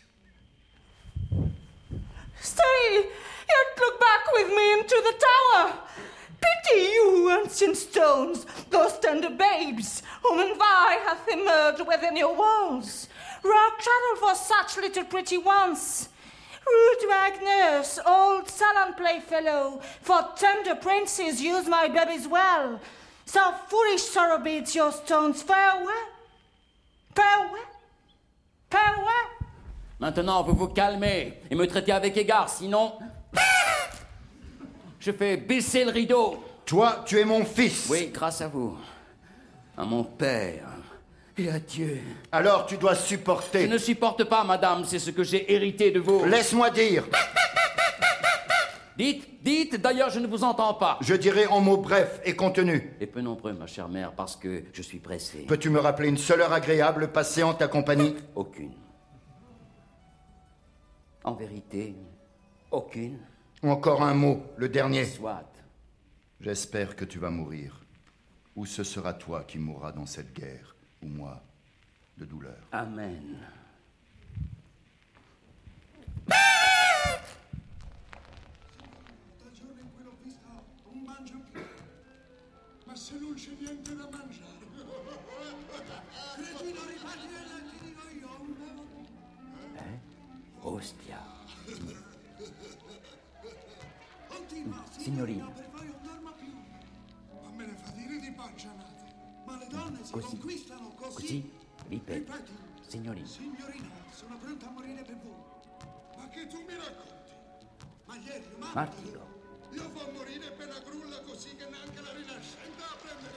Stay! Yet look back with me into the tower! Pity you, ancient stones, those tender babes, whom envy hath emerged within your walls. Rock channel for such little pretty ones. Rude Magnus, old salon playfellow, for tender princes use my babies well. So foolish sorrow bids your stones farewell. Farewell. Farewell. Maintenant, vous vous calmez et me traitez avec égard, sinon... Je fais baisser le rideau. Toi, tu es mon fils. Oui, grâce à vous. À mon père. Et à Dieu. Alors tu dois supporter. Je ne supporte pas, madame, c'est ce que j'ai hérité de vous. Laisse-moi dire. Dites, d'ailleurs je ne vous entends pas. Je dirai en mots brefs et contenus. Et peu nombreux, ma chère mère, parce que je suis pressé. Peux-tu me rappeler une seule heure agréable passée en ta compagnie? Aucune. En vérité, aucune. Encore un mot, le dernier. Soit. J'espère que tu vas mourir. Ou ce sera toi qui mourras dans cette guerre, ou moi, de douleur. Amen. Ma se non c'è niente da mangiare. Cretino, riparti e ti dico io. Ostia. Signorina. Signorina. Per voi non dormo più. Ma me ne fa dire di paccianate. Ma le donne si Così. conquistano così. Così? Ripeti. Ripeti. Signorina. Signorina, sono pronta a morire per voi. Ma che tu mi racconti? Ma ieri, Martiro. io vo' morire per la grulla così che neanche la rinascente a prendere.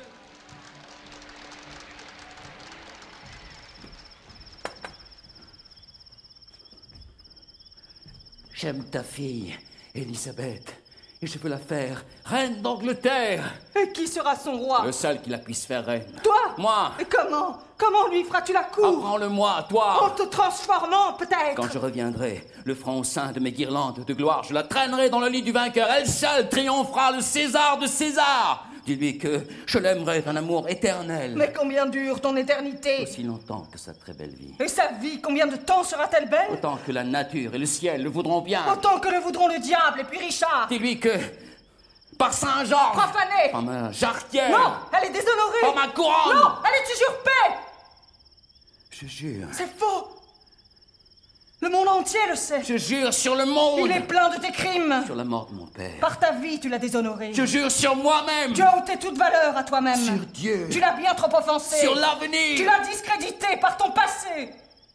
J'aime ta fille, Elisabeth, et je veux la faire reine d'Angleterre. Et qui sera son roi? Le seul qui la puisse faire reine. Toi? Moi. Et comment? Comment lui feras-tu la cour? Apprends-le-moi, toi. En te transformant, peut-être? Quand je reviendrai, le front ceint de mes guirlandes de gloire, je la traînerai dans le lit du vainqueur. Elle seule triomphera, le César de César. Dis-lui que je l'aimerai d'un amour éternel. Mais combien dure ton éternité? Aussi longtemps que sa très belle vie. Et sa vie, combien de temps sera-t-elle belle? Autant que la nature et le ciel le voudront bien. Autant que le voudront le diable et puis Richard. Dis-lui que, par Saint-Georges, Profanée. par ma jarretière, Non, elle est déshonorée. par ma couronne, Non, elle est usurpée. je jure, C'est faux. Le monde entier le sait. je jure sur le monde, Il est plein de tes crimes. sur la mort de mon père, Par ta vie, tu l'as déshonoré. je jure sur moi-même, Tu as ôté toute valeur à toi-même. sur Dieu, Tu l'as bien trop offensé. sur l'avenir. Tu l'as discrédité par ton passé.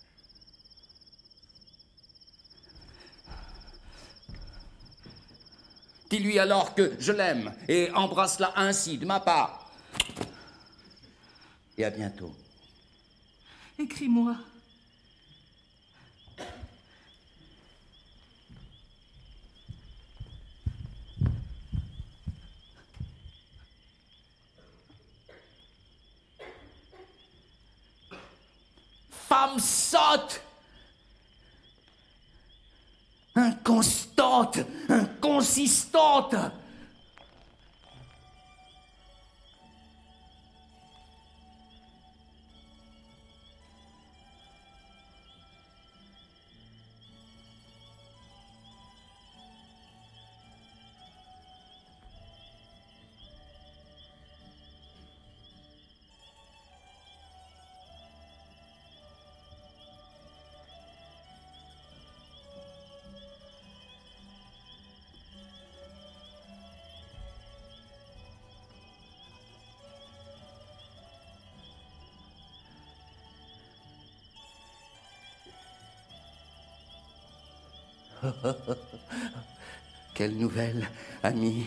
Dis-lui alors que je l'aime et embrasse-la ainsi de ma part. Et à bientôt. Écris-moi. Femme sotte, inconstante, inconsistante. Quelle nouvelle, ami.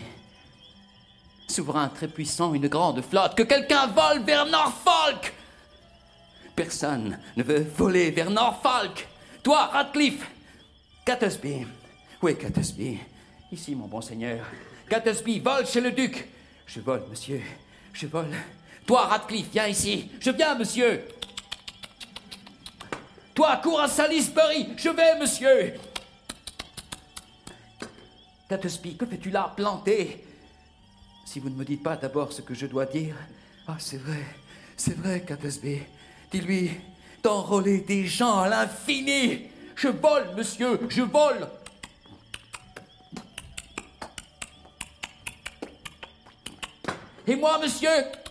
Souverain très puissant, une grande flotte, que quelqu'un vole vers Norfolk. Personne ne veut voler vers Norfolk. Toi, Radcliffe. Catesby. Où est Catesby? Ici, mon bon seigneur. Catesby vole chez le duc. Je vole, monsieur. Je vole. Toi, Radcliffe, viens ici. Je viens, monsieur. Toi, cours à Salisbury. Je vais, monsieur. Catesby, que fais-tu là, planté? Si vous ne me dites pas d'abord ce que je dois dire... Ah, c'est vrai, Catesby. Dis-lui d'enrôler des gens à l'infini. Je vole, monsieur, je vole. Et moi, monsieur?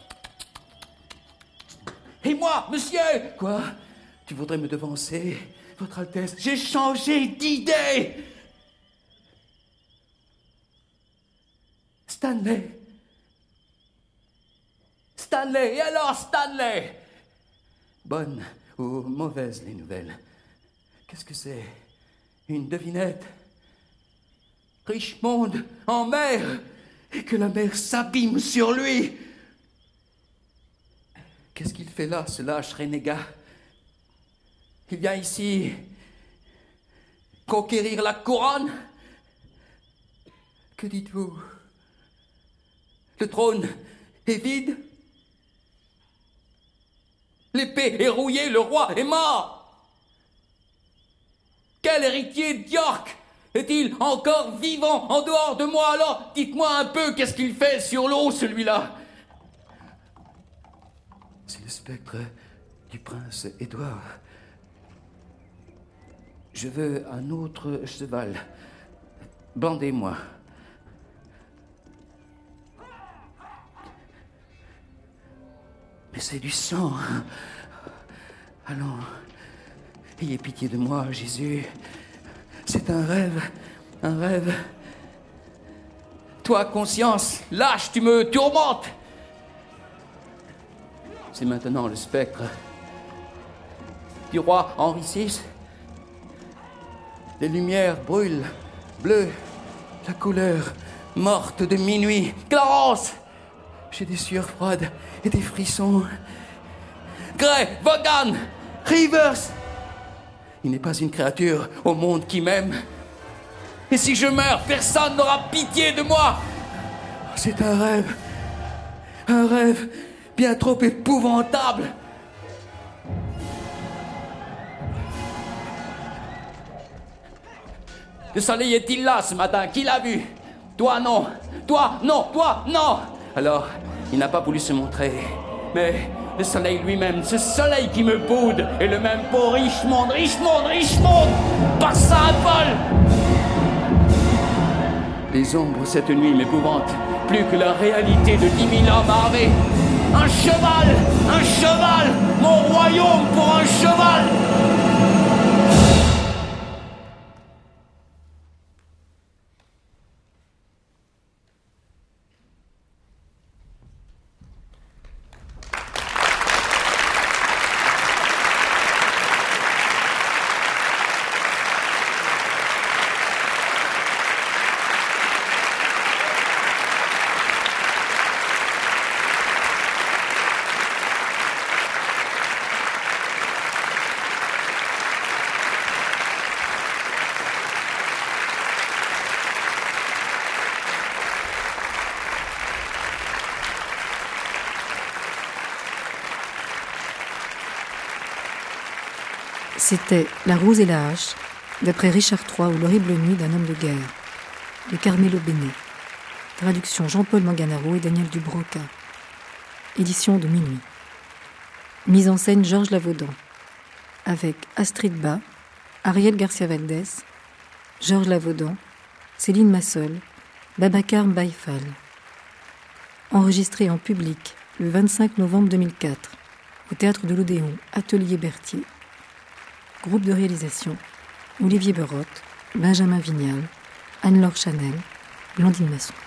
Et moi, monsieur? Quoi? Tu voudrais me devancer, Votre Altesse? J'ai changé d'idée. Stanley. Stanley, et alors Stanley? Bonnes ou mauvaises les nouvelles? Qu'est-ce que c'est? Une devinette? Richmond en mer, et que la mer s'abîme sur lui. Qu'est-ce qu'il fait là, ce lâche renégat? Il vient ici conquérir la couronne? Que dites-vous? Le trône est vide? L'épée est rouillée, le roi est mort. Quel héritier d'York est-il encore vivant en dehors de moi? Alors, dites-moi un peu, qu'est-ce qu'il fait sur l'eau, celui-là? C'est le spectre du prince Édouard. Je veux un autre cheval. Bandez-moi. Mais c'est du sang. Allons, ayez pitié de moi, Jésus. C'est un rêve, un rêve. Toi, conscience, lâche, tu me tourmentes. C'est maintenant le spectre du roi Henri VI. Les lumières brûlent, bleu, la couleur morte de minuit. Clarence! J'ai des sueurs froides et des frissons. Gray, Vaughan, Rivers. Il n'est pas une créature au monde qui m'aime. Et si je meurs, personne n'aura pitié de moi. C'est un rêve bien trop épouvantable. Le soleil est-il là ce matin? Qui l'a vu? Toi, non. Toi, non. Toi, non. Alors, il n'a pas voulu se montrer. Mais le soleil lui-même, ce soleil qui me boude, est le même pour Richmond, par Saint-Paul. Les ombres cette nuit m'épouvantent plus que la réalité de 10 000 hommes armés. Un cheval, mon royaume pour un cheval. C'était La Rose et la Hache, d'après Richard III ou L'horrible nuit d'un homme de guerre, de Carmelo Bene. Traduction Jean-Paul Manganaro et Daniel Dubroca. Édition de Minuit. Mise en scène Georges Lavaudan, avec Astrid Bas, Ariel Garcia Valdés, Georges Lavaudan, Céline Massol, Babacar Baïfal. Enregistré en public le 25 novembre 2004 au Théâtre de l'Odéon, Atelier Berthier. Groupe de réalisation, Olivier Berotte, Benjamin Vignal, Anne-Laure Chanel, Blandine Masson.